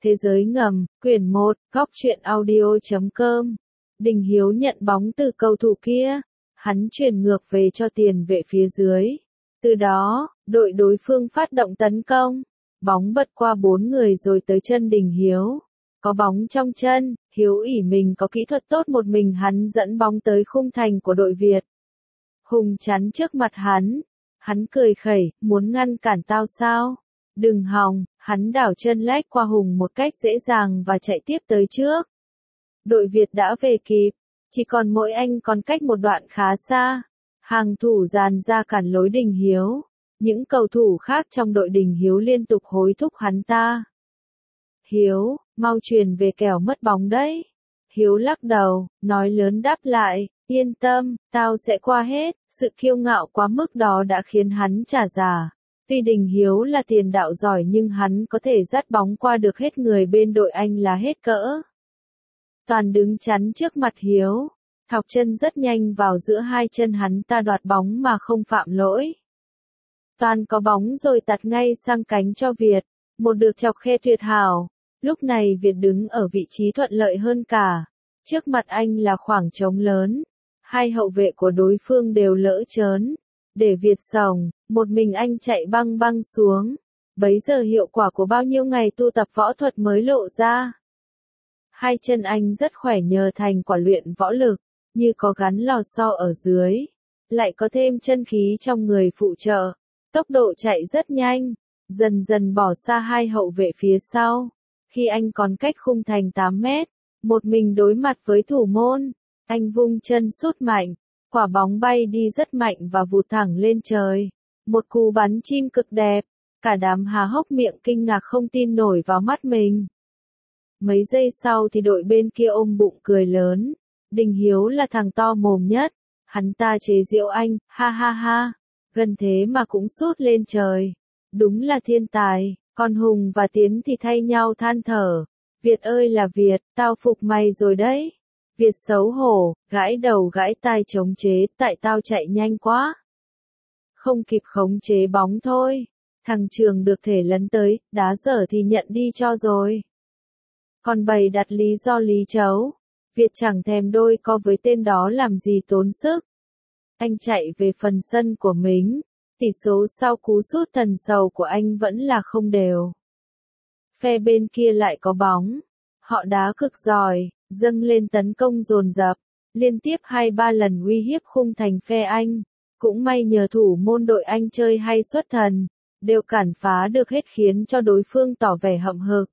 Thế giới ngầm, quyển 1, góc truyện audio.com. Đình Hiếu nhận bóng từ cầu thủ kia. Hắn chuyển ngược về cho tiền vệ phía dưới. Từ đó, đội đối phương phát động tấn công. Bóng bật qua 4 người rồi tới chân Đình Hiếu. Có bóng trong chân, Hiếu ỷ mình có kỹ thuật tốt, một mình hắn dẫn bóng tới khung thành của đội Việt. Hùng chắn trước mặt hắn. Hắn cười khẩy, muốn ngăn cản tao sao? Đừng hòng, hắn đảo chân lách qua Hùng một cách dễ dàng và chạy tiếp tới trước. Đội Việt đã về kịp, chỉ còn mỗi anh còn cách một đoạn khá xa. Hàng thủ dàn ra cản lối Đình Hiếu. Những cầu thủ khác trong đội Đình Hiếu liên tục hối thúc hắn ta. Hiếu, mau truyền về kẻo mất bóng đấy. Hiếu lắc đầu, nói lớn đáp lại, yên tâm, tao sẽ qua hết. Sự kiêu ngạo quá mức đó đã khiến hắn trả giá. Tuy Đình Hiếu là tiền đạo giỏi nhưng hắn có thể dắt bóng qua được hết người bên đội anh là hết cỡ. Toàn đứng chắn trước mặt Hiếu. Thọc chân rất nhanh vào giữa hai chân hắn ta đoạt bóng mà không phạm lỗi. Toàn có bóng rồi tạt ngay sang cánh cho Việt. Một được chọc khe tuyệt hảo. Lúc này Việt đứng ở vị trí thuận lợi hơn cả. Trước mặt anh là khoảng trống lớn. Hai hậu vệ của đối phương đều lỡ chớn. Để Việt xổng, một mình anh chạy băng băng xuống. Bấy giờ hiệu quả của bao nhiêu ngày tu tập võ thuật mới lộ ra. Hai chân anh rất khỏe nhờ thành quả luyện võ lực, như có gắn lò xo ở dưới. Lại có thêm chân khí trong người phụ trợ. Tốc độ chạy rất nhanh, dần dần bỏ xa hai hậu vệ phía sau. Khi anh còn cách khung thành 8 mét, một mình đối mặt với thủ môn, anh vung chân sút mạnh. Quả bóng bay đi rất mạnh và vụt thẳng lên trời. Một cú bắn chim cực đẹp. Cả đám há hốc miệng kinh ngạc không tin nổi vào mắt mình. Mấy giây sau thì đội bên kia ôm bụng cười lớn. Đình Hiếu là thằng to mồm nhất. Hắn ta chế giễu anh, ha ha ha. Gần thế mà cũng sút lên trời. Đúng là thiên tài. Còn Hùng và Tiến thì thay nhau than thở. Việt ơi là Việt, tao phục mày rồi đấy. Việt xấu hổ, gãi đầu gãi tai chống chế, tại tao chạy nhanh quá. Không kịp khống chế bóng thôi. Thằng Trường được thể lấn tới, đá dở thì nhận đi cho rồi. Còn bày đặt lý do lý chấu. Việt chẳng thèm đôi co với tên đó làm gì tốn sức. Anh chạy về phần sân của mình. Tỷ số sau cú sút thần sầu của anh vẫn là không đều. Phe bên kia lại có bóng. Họ đá cực giỏi. Dâng lên tấn công dồn dập, liên tiếp 2-3 lần uy hiếp khung thành phe anh. Cũng may nhờ thủ môn đội anh chơi hay xuất thần, đều cản phá được hết khiến cho đối phương tỏ vẻ hậm hực.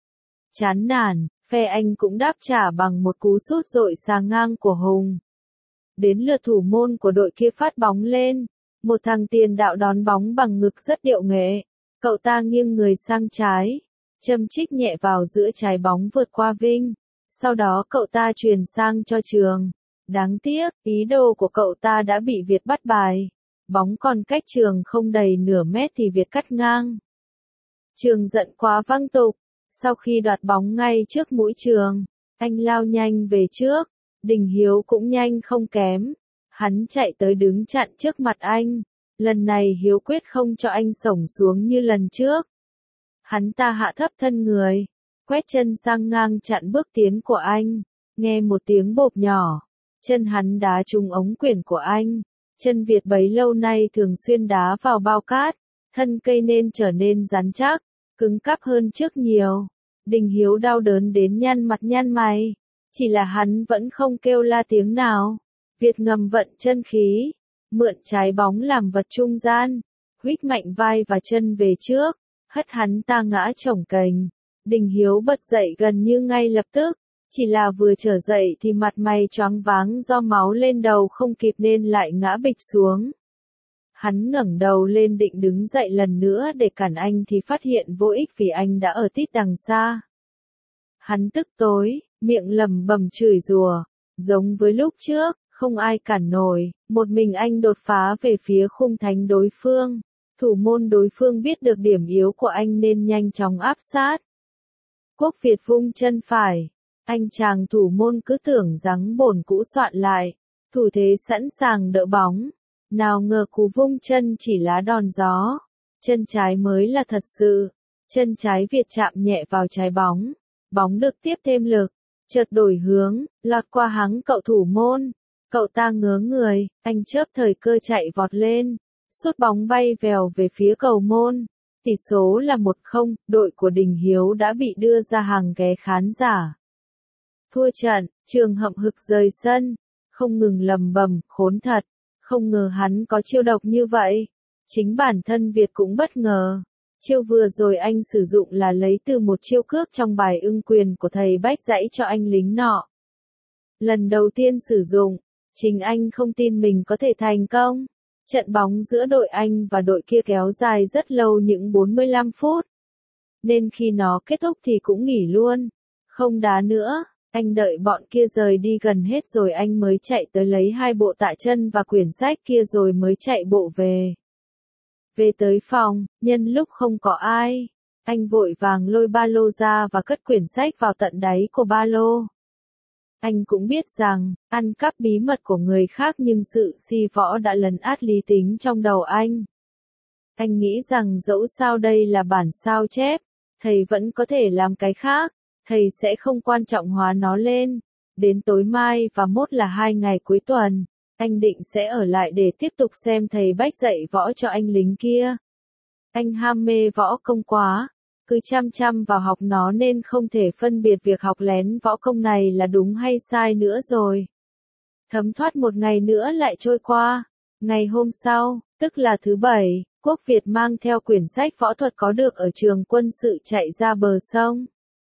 Chán nản, phe anh cũng đáp trả bằng một cú sút dội sang ngang của Hùng. Đến lượt thủ môn của đội kia phát bóng lên, một thằng tiền đạo đón bóng bằng ngực rất điệu nghệ. Cậu ta nghiêng người sang trái, châm chích nhẹ vào giữa trái bóng vượt qua Vinh. Sau đó cậu ta truyền sang cho Trường. Đáng tiếc, ý đồ của cậu ta đã bị Việt bắt bài. Bóng còn cách Trường không đầy nửa mét thì Việt cắt ngang. Trường giận quá văng tục. Sau khi đoạt bóng ngay trước mũi Trường, anh lao nhanh về trước. Đình Hiếu cũng nhanh không kém. Hắn chạy tới đứng chặn trước mặt anh. Lần này Hiếu quyết không cho anh xổng xuống như lần trước. Hắn ta hạ thấp thân người. Quét chân sang ngang chặn bước tiến của anh. Nghe một tiếng bộp nhỏ. Chân hắn đá trúng ống quyển của anh. Chân Việt bấy lâu nay thường xuyên đá vào bao cát. Thân cây nên trở nên rắn chắc. Cứng cáp hơn trước nhiều. Đình Hiếu đau đớn đến nhăn mặt nhăn mày. Chỉ là hắn vẫn không kêu la tiếng nào. Việt ngầm vận chân khí. Mượn trái bóng làm vật trung gian. Huých mạnh vai và chân về trước. Hất hắn ta ngã chổng kềnh. Đình Hiếu bật dậy gần như ngay lập tức, chỉ là vừa trở dậy thì mặt mày choáng váng do máu lên đầu không kịp nên lại ngã bịch xuống. Hắn ngẩng đầu lên định đứng dậy lần nữa để cản anh thì phát hiện vô ích vì anh đã ở tít đằng xa. Hắn tức tối, miệng lẩm bẩm chửi rủa, giống với lúc trước, không ai cản nổi, một mình anh đột phá về phía khung thành đối phương. Thủ môn đối phương biết được điểm yếu của anh nên nhanh chóng áp sát. Quốc Việt vung chân phải. Anh chàng thủ môn cứ tưởng rằng bổn cũ soạn lại. Thủ thế sẵn sàng đỡ bóng. Nào ngờ cú vung chân chỉ lá đòn gió. Chân trái mới là thật sự. Chân trái Việt chạm nhẹ vào trái bóng. Bóng được tiếp thêm lực, chợt đổi hướng, lọt qua háng cậu thủ môn. Cậu ta ngớ người, anh chớp thời cơ chạy vọt lên, sút bóng bay vèo về phía cầu môn. Tỷ số là 1-0, đội của Đình Hiếu đã bị đưa ra hàng ghé khán giả. Thua trận, Trường hậm hực rời sân, không ngừng lầm bầm, khốn thật, không ngờ hắn có chiêu độc như vậy. Chính bản thân Việt cũng bất ngờ. Chiêu vừa rồi anh sử dụng là lấy từ một chiêu cước trong bài ưng quyền của thầy Bách dạy cho anh lính nọ. Lần đầu tiên sử dụng, chính anh không tin mình có thể thành công. Trận bóng giữa đội anh và đội kia kéo dài rất lâu, những 45 phút. Nên khi nó kết thúc thì cũng nghỉ luôn. Không đá nữa, anh đợi bọn kia rời đi gần hết rồi anh mới chạy tới lấy 2 bộ tạ chân và quyển sách kia rồi mới chạy bộ về. Về tới phòng, nhân lúc không có ai, anh vội vàng lôi ba lô ra và cất quyển sách vào tận đáy của ba lô. Anh cũng biết rằng, ăn cắp bí mật của người khác nhưng sự si võ đã lấn át lý tính trong đầu anh. Anh nghĩ rằng dẫu sao đây là bản sao chép, thầy vẫn có thể làm cái khác, thầy sẽ không quan trọng hóa nó lên. Đến tối mai và mốt là 2 ngày cuối tuần, anh định sẽ ở lại để tiếp tục xem thầy Bách dạy võ cho anh lính kia. Anh ham mê võ công quá, cứ chăm chăm vào học nó nên không thể phân biệt việc học lén võ công này là đúng hay sai nữa rồi. Thấm thoát một ngày nữa lại trôi qua. Ngày hôm sau, tức là thứ Bảy, Quốc Việt mang theo quyển sách võ thuật có được ở trường quân sự chạy ra bờ sông.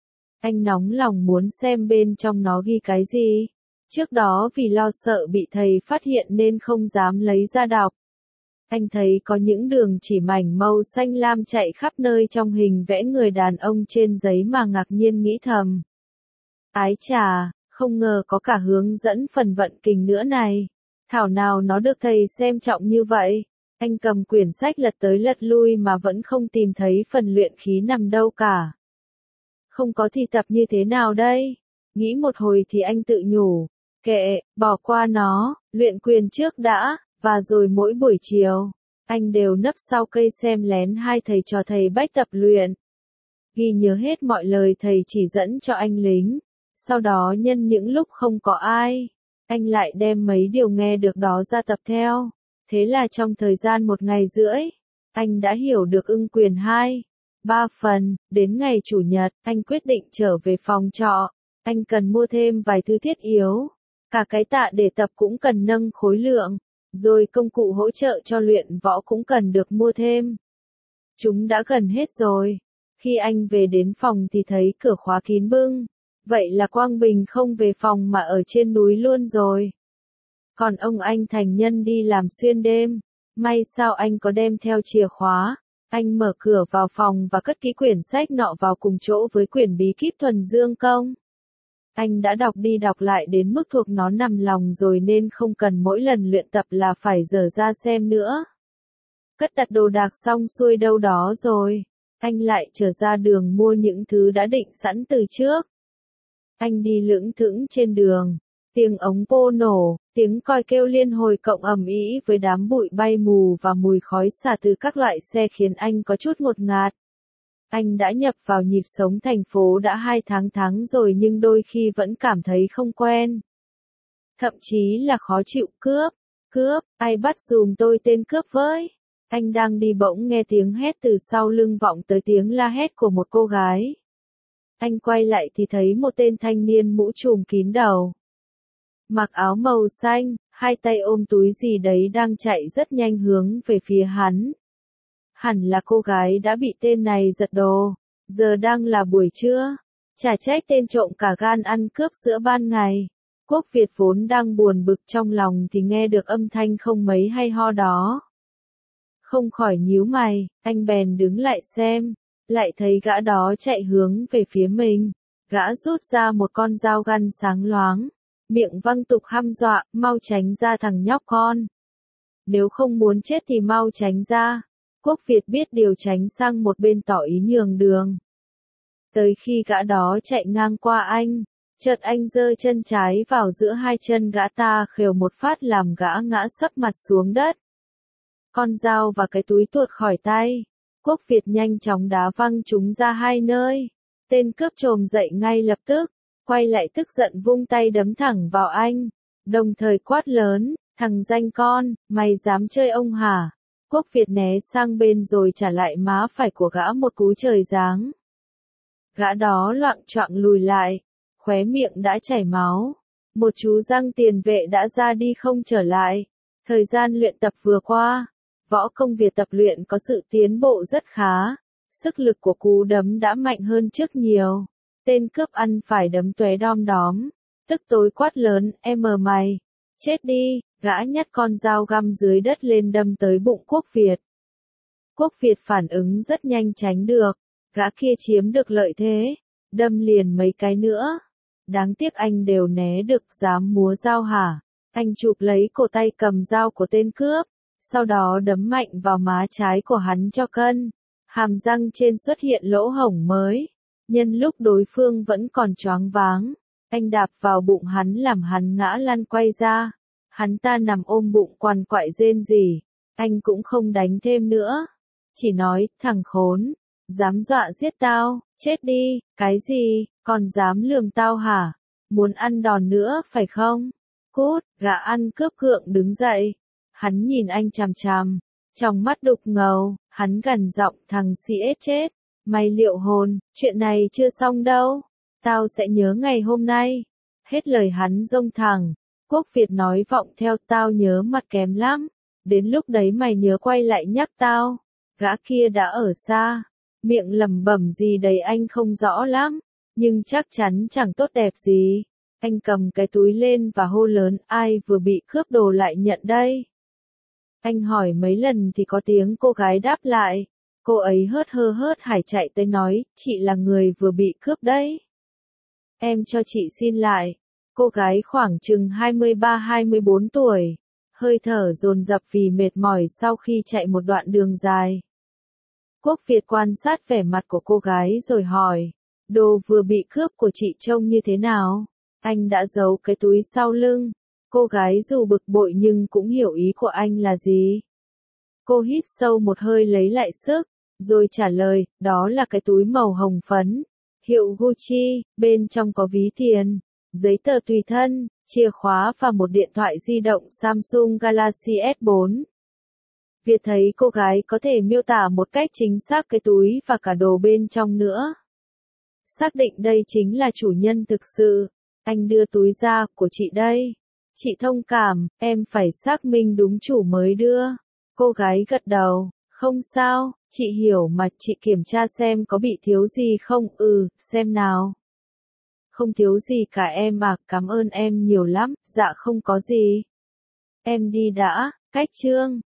Anh nóng lòng muốn xem bên trong nó ghi cái gì. Trước đó vì lo sợ bị thầy phát hiện nên không dám lấy ra đọc. Anh thấy có những đường chỉ mảnh màu xanh lam chạy khắp nơi trong hình vẽ người đàn ông trên giấy mà ngạc nhiên nghĩ thầm. Ái chà, không ngờ có cả hướng dẫn phần vận kình nữa này. Thảo nào nó được thầy xem trọng như vậy. Anh cầm quyển sách lật tới lật lui mà vẫn không tìm thấy phần luyện khí nằm đâu cả. Không có thì tập như thế nào đây? Nghĩ một hồi thì anh tự nhủ. Kệ, bỏ qua nó, luyện quyền trước đã. Và rồi mỗi buổi chiều, anh đều nấp sau cây xem lén hai thầy trò thầy Bách tập luyện. Ghi nhớ hết mọi lời thầy chỉ dẫn cho anh lính. Sau đó nhân những lúc không có ai, anh lại đem mấy điều nghe được đó ra tập theo. Thế là trong thời gian 1 ngày rưỡi, anh đã hiểu được ưng quyền 2-3 phần. Đến ngày Chủ nhật, anh quyết định trở về phòng trọ. Anh cần mua thêm vài thứ thiết yếu. Cả cái tạ để tập cũng cần nâng khối lượng. Rồi công cụ hỗ trợ cho luyện võ cũng cần được mua thêm. Chúng đã gần hết rồi. Khi anh về đến phòng thì thấy cửa khóa kín bưng. Vậy là Quang Bình không về phòng mà ở trên núi luôn rồi. Còn ông anh thành nhân đi làm xuyên đêm. May sao anh có đem theo chìa khóa. Anh mở cửa vào phòng và cất kỹ quyển sách nọ vào cùng chỗ với quyển bí kíp thuần dương công. Anh đã đọc đi đọc lại đến mức thuộc nó nằm lòng rồi nên không cần mỗi lần luyện tập là phải dở ra xem nữa. Cất đặt đồ đạc xong xuôi đâu đó rồi, anh lại trở ra đường mua những thứ đã định sẵn từ trước. Anh đi lững thững trên đường, tiếng ống pô nổ, tiếng còi kêu liên hồi cộng ầm ĩ với đám bụi bay mù và mùi khói xả từ các loại xe khiến anh có chút ngột ngạt. Anh đã nhập vào nhịp sống thành phố đã 2 tháng rồi nhưng đôi khi vẫn cảm thấy không quen. Thậm chí là khó chịu. Cướp, ai bắt giùm tôi tên cướp với. Anh đang đi bỗng nghe tiếng hét từ sau lưng vọng tới tiếng la hét của một cô gái. Anh quay lại thì thấy một tên thanh niên mũ trùm kín đầu. Mặc áo màu xanh, 2 tay ôm túi gì đấy đang chạy rất nhanh hướng về phía hắn. Hẳn là cô gái đã bị tên này giật đồ, giờ đang là buổi trưa. Chả trách tên trộm cả gan ăn cướp giữa ban ngày. Quốc Việt vốn đang buồn bực trong lòng thì nghe được âm thanh không mấy hay ho đó. Không khỏi nhíu mày, anh bèn đứng lại xem, lại thấy gã đó chạy hướng về phía mình. Gã rút ra một con dao găm sáng loáng, miệng văng tục hăm dọa, mau tránh ra thằng nhóc con. Nếu không muốn chết thì mau tránh ra. Quốc Việt biết điều tránh sang một bên tỏ ý nhường đường. Tới khi gã đó chạy ngang qua anh, chợt anh giơ chân trái vào giữa 2 chân gã ta khều một phát làm gã ngã sấp mặt xuống đất. Con dao và cái túi tuột khỏi tay. Quốc Việt nhanh chóng đá văng chúng ra hai nơi. Tên cướp trồm dậy ngay lập tức, quay lại tức giận vung tay đấm thẳng vào anh, đồng thời quát lớn, thằng danh con, mày dám chơi ông hả? Quốc Việt né sang bên rồi trả lại má phải của gã một cú trời giáng. Gã đó loạng choạng lùi lại, khóe miệng đã chảy máu. Một chú răng tiền vệ đã ra đi không trở lại. Thời gian luyện tập vừa qua, võ công Việt tập luyện có sự tiến bộ rất khá. Sức lực của cú đấm đã mạnh hơn trước nhiều. Tên cướp ăn phải đấm tóe đom đóm, tức tối quát lớn, em mày, chết đi, gã nhặt con dao găm dưới đất lên đâm tới bụng Quốc Việt. Quốc Việt phản ứng rất nhanh tránh được, gã kia chiếm được lợi thế, đâm liền mấy cái nữa. Đáng tiếc anh đều né được, dám múa dao hả? Anh chụp lấy cổ tay cầm dao của tên cướp, sau đó đấm mạnh vào má trái của hắn cho cân. Hàm răng trên xuất hiện lỗ hổng mới. Nhân lúc đối phương vẫn còn choáng váng, anh đạp vào bụng hắn làm hắn ngã lăn quay ra. Hắn ta nằm ôm bụng quằn quại rên rỉ. Anh cũng không đánh thêm nữa. Chỉ nói, thằng khốn, dám dọa giết tao, chết đi, cái gì, còn dám lườm tao hả? Muốn ăn đòn nữa phải không? Cút, gã ăn cướp gượng đứng dậy. Hắn nhìn anh chằm chằm, trong mắt đục ngầu, hắn gằn giọng, thằng si ết chết. Mày liệu hồn, chuyện này chưa xong đâu. Tao sẽ nhớ ngày hôm nay. Hết lời hắn rông thẳng. Quốc Việt nói vọng theo, tao nhớ mặt kém lắm. Đến lúc đấy mày nhớ quay lại nhắc tao. Gã kia đã ở xa. Miệng lẩm bẩm gì đấy anh không rõ lắm. Nhưng chắc chắn chẳng tốt đẹp gì. Anh cầm cái túi lên và hô lớn, ai vừa bị cướp đồ lại nhận đây. Anh hỏi mấy lần thì có tiếng cô gái đáp lại. Cô ấy hớt hải chạy tới nói, chị là người vừa bị cướp đấy. Em cho chị xin lại. Cô gái khoảng chừng 23-24 tuổi, hơi thở dồn dập vì mệt mỏi sau khi chạy một đoạn đường dài. Quốc Việt quan sát vẻ mặt của cô gái rồi hỏi, đồ vừa bị cướp của chị trông như thế nào? Anh đã giấu cái túi sau lưng. Cô gái dù bực bội nhưng cũng hiểu ý của anh là gì. Cô hít sâu một hơi lấy lại sức, rồi trả lời, đó là cái túi màu hồng phấn, hiệu Gucci, bên trong có ví tiền, giấy tờ tùy thân, chìa khóa và một điện thoại di động Samsung Galaxy S4. Việt thấy cô gái có thể miêu tả một cách chính xác cái túi và cả đồ bên trong nữa. Xác định đây chính là chủ nhân thực sự. Anh đưa túi ra, của chị đây. Chị thông cảm, em phải xác minh đúng chủ mới đưa. Cô gái gật đầu, không sao, chị hiểu mà, chị kiểm tra xem có bị thiếu gì không, xem nào. Không thiếu gì cả em à, cảm ơn em nhiều lắm, dạ không có gì. Em đi đã, cách chương.